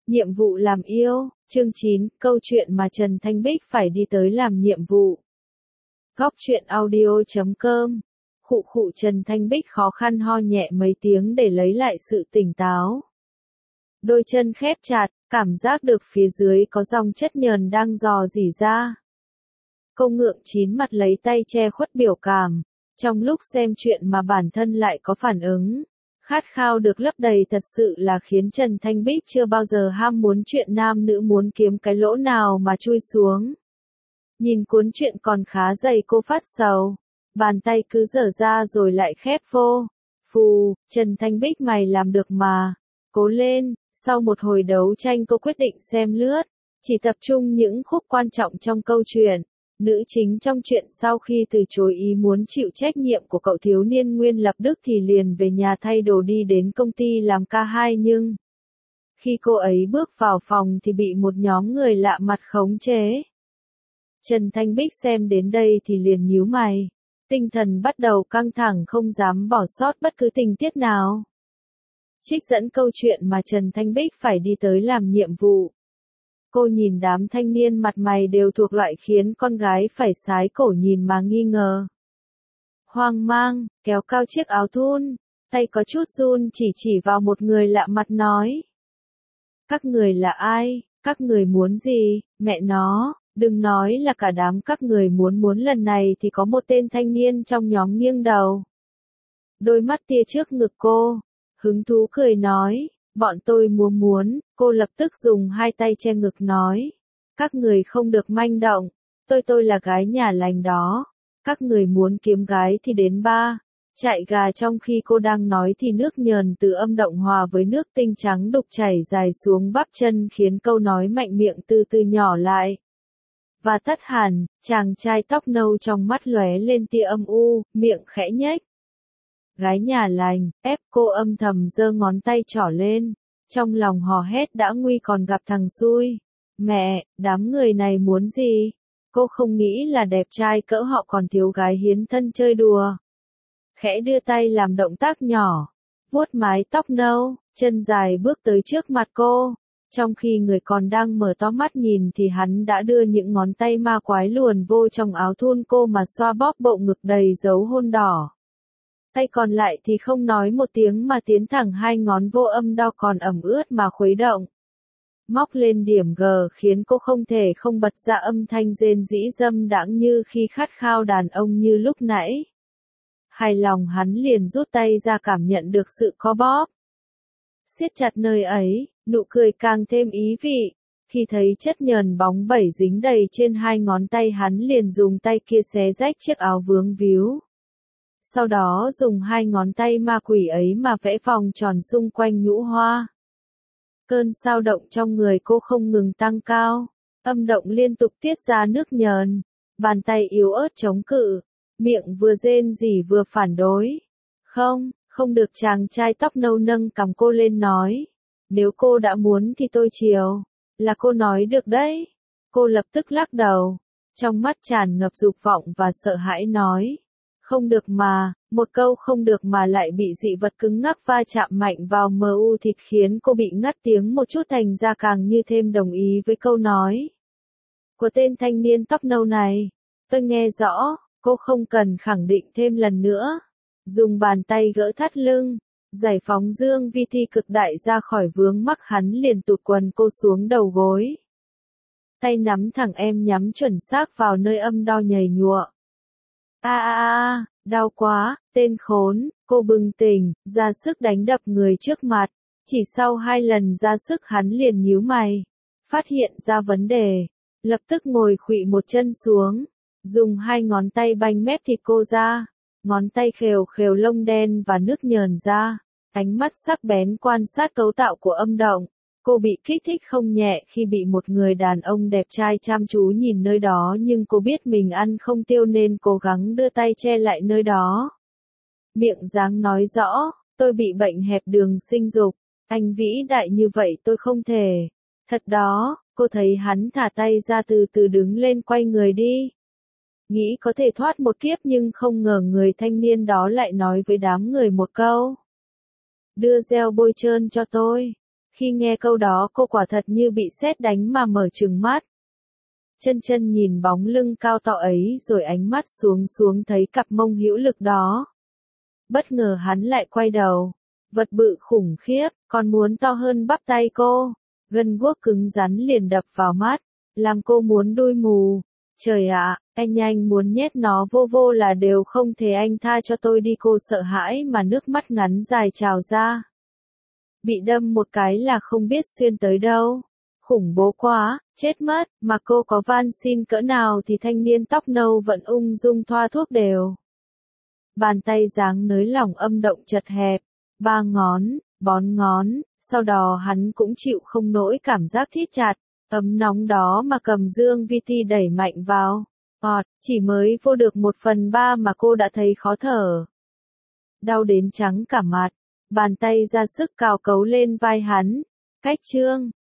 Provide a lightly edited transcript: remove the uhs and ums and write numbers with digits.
Nhiệm vụ làm yêu, chương 9, câu chuyện mà Trần Thanh Bích phải đi tới làm nhiệm vụ. Góc truyện audio.com. Khụ khụ, Trần Thanh Bích khó khăn ho nhẹ mấy tiếng để lấy lại sự tỉnh táo. Đôi chân khép chặt, cảm giác được phía dưới có dòng chất nhờn đang rò rỉ ra. Cô ngượng chín mặt lấy tay che khuất biểu cảm, trong lúc xem chuyện mà bản thân lại có phản ứng. Khát khao được lấp đầy thật sự là khiến Trần Thanh Bích chưa bao giờ ham muốn chuyện nam nữ muốn kiếm cái lỗ nào mà chui xuống. Nhìn cuốn truyện còn khá dày, cô phát sầu, bàn tay cứ dở ra rồi lại khép vô. Phù, Trần Thanh Bích, mày làm được mà. Cố lên. Sau một hồi đấu tranh, cô quyết định xem lướt, chỉ tập trung những khúc quan trọng trong câu chuyện. Nữ chính trong chuyện sau khi từ chối ý muốn chịu trách nhiệm của cậu thiếu niên Nguyên Lập Đức thì liền về nhà thay đồ đi đến công ty làm ca 2, nhưng khi cô ấy bước vào phòng thì bị một nhóm người lạ mặt khống chế. Trần Thanh Bích xem đến đây thì liền nhíu mày, tinh thần bắt đầu căng thẳng, không dám bỏ sót bất cứ tình tiết nào. Trích dẫn câu chuyện mà Trần Thanh Bích phải đi tới làm nhiệm vụ. Cô nhìn đám thanh niên mặt mày đều thuộc loại khiến con gái phải sái cổ nhìn mà nghi ngờ. Hoang mang, kéo cao chiếc áo thun, tay có chút run chỉ vào một người lạ mặt nói. Các người là ai, các người muốn gì, mẹ nó, đừng nói là cả đám các người muốn lần này thì có một tên thanh niên trong nhóm nghiêng đầu. Đôi mắt tia trước ngực cô, hứng thú cười nói. Bọn tôi muốn, cô lập tức dùng hai tay che ngực nói. Các người không được manh động, tôi là gái nhà lành đó. Các người muốn kiếm gái thì đến ba. Chạy gà. Trong khi cô đang nói thì nước nhờn từ âm động hòa với nước tinh trắng đục chảy dài xuống bắp chân khiến câu nói mạnh miệng từ từ nhỏ lại. Và tắt hẳn, chàng trai tóc nâu trong mắt lóe lên tia âm u, miệng khẽ nhếch. Gái nhà lành, ép cô âm thầm giơ ngón tay trỏ lên, trong lòng hò hét đã nguy còn gặp thằng xui. Mẹ, đám người này muốn gì? Cô không nghĩ là đẹp trai cỡ họ còn thiếu gái hiến thân chơi đùa. Khẽ đưa tay làm động tác nhỏ, vuốt mái tóc nâu, chân dài bước tới trước mặt cô. Trong khi người còn đang mở to mắt nhìn thì hắn đã đưa những ngón tay ma quái luồn vô trong áo thun cô mà xoa bóp bộ ngực đầy dấu hôn đỏ. Tay còn lại thì không nói một tiếng mà tiến thẳng hai ngón vô âm đo còn ẩm ướt mà khuấy động. Móc lên điểm G khiến cô không thể không bật ra âm thanh rên rĩ dâm đãng như khi khát khao đàn ông như lúc nãy. Hài lòng hắn liền rút tay ra cảm nhận được sự co bóp. Siết chặt nơi ấy, nụ cười càng thêm ý vị. Khi thấy chất nhờn bóng bẩy dính đầy trên hai ngón tay hắn liền dùng tay kia xé rách chiếc áo vướng víu. Sau đó dùng hai ngón tay ma quỷ ấy mà vẽ vòng tròn xung quanh nhũ hoa. Cơn sao động trong người cô không ngừng tăng cao, âm động liên tục tiết ra nước nhờn, bàn tay yếu ớt chống cự, miệng vừa rên rỉ vừa phản đối. Không được. Chàng trai tóc nâu nâng cằm cô lên nói. Nếu cô đã muốn thì tôi chiều, là cô nói được đấy. Cô lập tức lắc đầu, trong mắt tràn ngập dục vọng và sợ hãi nói. Không được mà, một câu không được mà lại bị dị vật cứng ngắc va chạm mạnh vào mờ u thịt khiến cô bị ngắt tiếng một chút, thành ra càng như thêm đồng ý với câu nói của tên thanh niên tóc nâu này. Tôi nghe rõ, cô không cần khẳng định thêm lần nữa. Dùng bàn tay gỡ thắt lưng, giải phóng dương vi thi cực đại ra khỏi vướng mắc, hắn liền tụt quần cô xuống đầu gối. Tay nắm thẳng em nhắm chuẩn xác vào nơi âm đo nhầy nhụa. Đau quá, tên khốn, cô bừng tỉnh, ra sức đánh đập người trước mặt. Chỉ sau 2 lần ra sức hắn liền nhíu mày, phát hiện ra vấn đề, lập tức ngồi khuỵu một chân xuống, dùng hai ngón tay banh mép thịt cô ra, ngón tay khều khều lông đen và nước nhờn ra, ánh mắt sắc bén quan sát cấu tạo của âm động. Cô bị kích thích không nhẹ khi bị một người đàn ông đẹp trai chăm chú nhìn nơi đó, nhưng cô biết mình ăn không tiêu nên cố gắng đưa tay che lại nơi đó. Miệng dáng nói rõ, tôi bị bệnh hẹp đường sinh dục, anh vĩ đại như vậy tôi không thể. Thật đó, cô thấy hắn thả tay ra từ từ đứng lên quay người đi. Nghĩ có thể thoát một kiếp nhưng không ngờ người thanh niên đó lại nói với đám người một câu. Đưa gel bôi trơn cho tôi. Khi nghe câu đó cô quả thật như bị sét đánh mà mở trừng mắt. Chân chân nhìn bóng lưng cao to ấy rồi ánh mắt xuống xuống thấy cặp mông hữu lực đó. Bất ngờ hắn lại quay đầu. Vật bự khủng khiếp, còn muốn to hơn bắp tay cô. Gân guốc cứng rắn liền đập vào mắt, làm cô muốn đui mù. Trời ạ, anh muốn nhét nó vô vô là đều không thể, anh tha cho tôi đi, cô sợ hãi mà nước mắt ngắn dài trào ra. Bị đâm một cái là không biết xuyên tới đâu. Khủng bố quá, chết mất, mà cô có van xin cỡ nào thì thanh niên tóc nâu vẫn ung dung thoa thuốc đều. Bàn tay dáng nới lỏng âm động chật hẹp, 3 ngón, bón ngón, sau đó hắn cũng chịu không nổi cảm giác thít chặt, ấm nóng đó mà cầm dương VT đẩy mạnh vào. Chỉ mới vô được 1/3 mà cô đã thấy khó thở. Đau đến trắng cả mặt, bàn tay ra sức cào cấu lên vai hắn. Cách chương